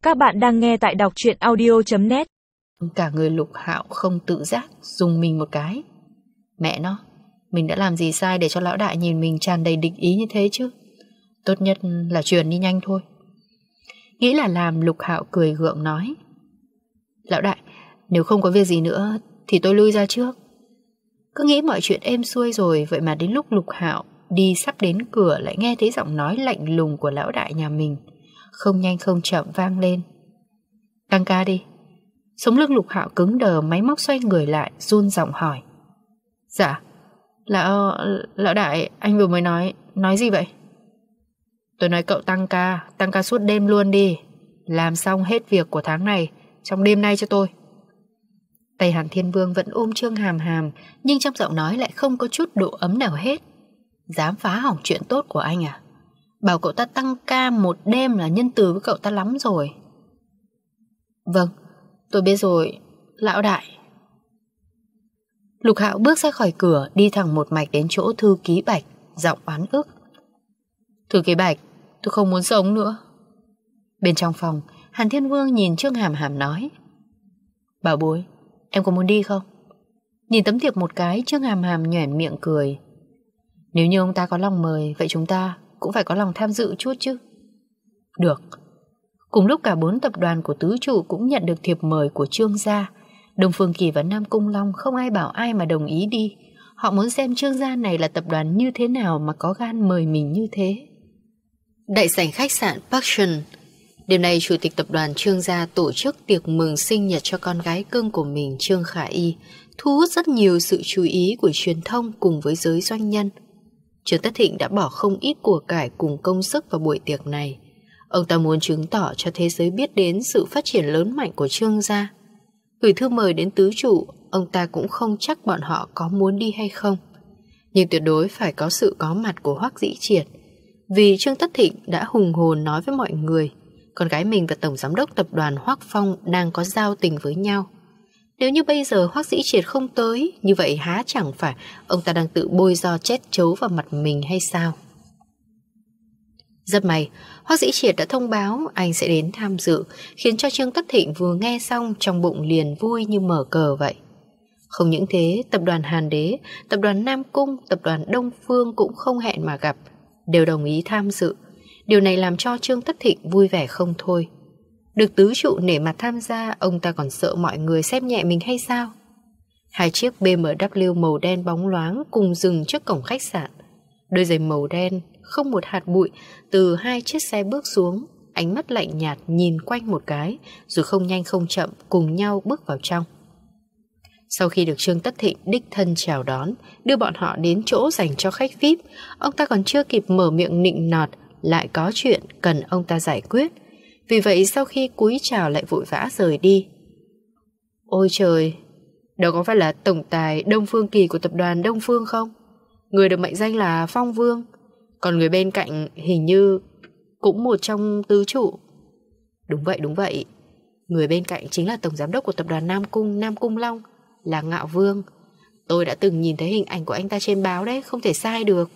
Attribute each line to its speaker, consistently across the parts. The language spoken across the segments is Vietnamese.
Speaker 1: Các bạn đang nghe tại đọc truyện audio.net.
Speaker 2: Cả người Lục Hạo không tự giác dùng mình một cái. Mẹ nó, mình đã làm gì sai để cho lão đại nhìn mình tràn đầy địch ý như thế chứ? Tốt nhất là chuyển đi nhanh thôi. Nghĩ là làm, Lục Hạo cười gượng nói: Lão đại, nếu không có việc gì nữa thì tôi lui ra trước. Cứ nghĩ mọi chuyện êm xuôi rồi, vậy mà đến lúc Lục Hạo đi sắp đến cửa lại nghe thấy giọng nói lạnh lùng của lão đại nhà mình, không nhanh không chậm vang lên: Tăng ca đi. Sống lưng Lục Hạo cứng đờ, máy móc xoay người lại, run giọng hỏi: Dạ, lão đại, anh vừa mới nói gì vậy? Tôi nói cậu tăng ca suốt đêm luôn đi. Làm xong hết việc của tháng này trong đêm nay cho tôi. Tay Hàn Thiên Vương vẫn ôm Trương Hàm Hàm, nhưng trong giọng nói lại không có chút độ ấm nào hết. Dám phá hỏng chuyện tốt của anh à? Bảo cậu ta tăng ca một đêm là nhân từ với cậu ta lắm rồi. Vâng, tôi biết rồi, lão đại. Lục Hạo bước ra khỏi cửa, đi thẳng một mạch đến chỗ thư ký Bạch, giọng oán ức: Thư ký Bạch, tôi không muốn sống nữa. Bên trong phòng, Hàn Thiên Vương nhìn Trương Hàm Hàm nói: Bảo bối, em có muốn đi không? Nhìn tấm thiệp một cái, Trương Hàm Hàm nhoẻn miệng cười: Nếu như ông ta có lòng mời, vậy chúng ta cũng phải có lòng tham dự chút chứ. Được. Cùng lúc cả 4 tập đoàn của tứ trụ cũng nhận được thiệp mời của Trương gia. Đông Phương Kỳ và Nam Cung Long không ai bảo ai mà đồng ý đi. Họ muốn xem Trương gia này là tập đoàn như thế nào mà có gan mời mình như thế. Đại sảnh khách sạn Passion. Đêm nay chủ tịch tập đoàn Trương gia tổ chức tiệc mừng sinh nhật cho con gái cưng của mình, Trương Khả Y, thu hút rất nhiều sự chú ý của truyền thông cùng với giới doanh nhân. Trương Tất Thịnh đã bỏ không ít của cải cùng công sức vào buổi tiệc này. Ông ta muốn chứng tỏ cho thế giới biết đến sự phát triển lớn mạnh của Trương gia. Gửi thư mời đến tứ trụ, ông ta cũng không chắc bọn họ có muốn đi hay không. Nhưng tuyệt đối phải có sự có mặt của Hoắc Dĩ Triệt. Vì Trương Tất Thịnh đã hùng hồn nói với mọi người con gái mình và tổng giám đốc tập đoàn Hoắc Phong đang có giao tình với nhau. Nếu như bây giờ Hoắc Dĩ Triệt không tới, như vậy há chẳng phải ông ta đang tự bôi do chét chấu vào mặt mình hay sao? Rất may, Hoắc Dĩ Triệt đã thông báo anh sẽ đến tham dự, khiến cho Trương Tất Thịnh vừa nghe xong trong bụng liền vui như mở cờ vậy. Không những thế, tập đoàn Hàn Đế, tập đoàn Nam Cung, tập đoàn Đông Phương cũng không hẹn mà gặp, đều đồng ý tham dự. Điều này làm cho Trương Tất Thịnh vui vẻ không thôi. Được tứ trụ nể mặt tham gia, ông ta còn sợ mọi người xem nhẹ mình hay sao? 2 chiếc BMW màu đen bóng loáng cùng dừng trước cổng khách sạn. Đôi giày màu đen, không một hạt bụi, từ 2 chiếc xe bước xuống, ánh mắt lạnh nhạt nhìn quanh một cái, rồi không nhanh không chậm cùng nhau bước vào trong. Sau khi được Trương Tất Thịnh đích thân chào đón, đưa bọn họ đến chỗ dành cho khách VIP, ông ta còn chưa kịp mở miệng nịnh nọt, lại có chuyện cần ông ta giải quyết. Vì vậy sau khi cúi chào lại vội vã rời đi. Ôi trời, đó có phải là tổng tài Đông Phương Kỳ của tập đoàn Đông Phương không? Người được mệnh danh là Phong Vương. Còn người bên cạnh hình như cũng một trong tứ trụ. Đúng vậy. Người bên cạnh chính là tổng giám đốc của tập đoàn Nam Cung Long, là Ngạo Vương. Tôi đã từng nhìn thấy hình ảnh của anh ta trên báo đấy, không thể sai được.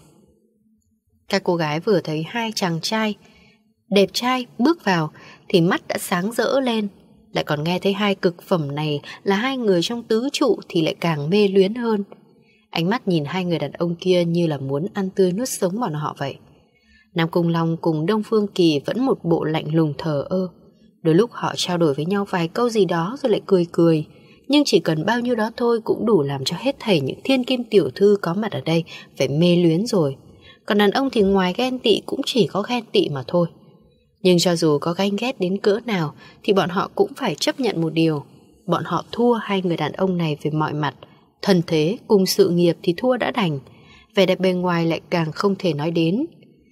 Speaker 2: Các cô gái vừa thấy 2 chàng trai đẹp trai bước vào thì mắt đã sáng rỡ lên. Lại còn nghe thấy 2 cực phẩm này là 2 người trong tứ trụ thì lại càng mê luyến hơn. Ánh mắt nhìn 2 người đàn ông kia như là muốn ăn tươi nuốt sống bọn họ vậy. Nam Cung Long cùng Đông Phương Kỳ vẫn một bộ lạnh lùng thờ ơ. Đôi lúc họ trao đổi với nhau vài câu gì đó rồi lại cười. Nhưng chỉ cần bao nhiêu đó thôi cũng đủ làm cho hết thảy những thiên kim tiểu thư có mặt ở đây phải mê luyến rồi. Còn đàn ông thì ngoài ghen tị cũng chỉ có ghen tị mà thôi. Nhưng cho dù có ganh ghét đến cỡ nào thì bọn họ cũng phải chấp nhận một điều: bọn họ thua 2 người đàn ông này về mọi mặt. Thân thế cùng sự nghiệp thì thua đã đành, vẻ đẹp bề ngoài lại càng không thể nói đến.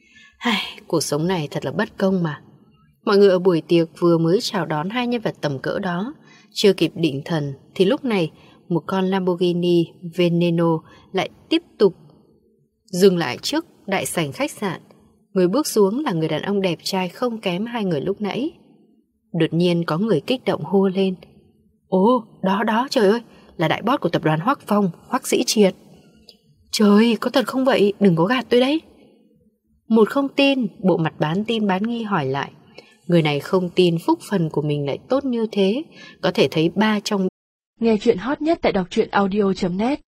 Speaker 2: Cuộc sống này thật là bất công mà. Mọi người ở buổi tiệc vừa mới chào đón 2 nhân vật tầm cỡ đó, chưa kịp định thần thì lúc này một con Lamborghini Veneno lại tiếp tục dừng lại trước đại sảnh khách sạn. Người bước xuống là người đàn ông đẹp trai không kém 2 người lúc nãy. Đột nhiên có người kích động hô lên: Ồ, đó, trời ơi, là đại boss của tập đoàn Hoắc Phong, Hoắc Dĩ Triệt. Trời, có thật không vậy? Đừng có gạt tôi đấy. Một không tin, bộ mặt bán tin bán nghi hỏi lại. Người này không tin phúc phần của mình lại tốt như thế. Có thể thấy ba trong...
Speaker 1: Nghe chuyện hot nhất tại đọc truyện audio.net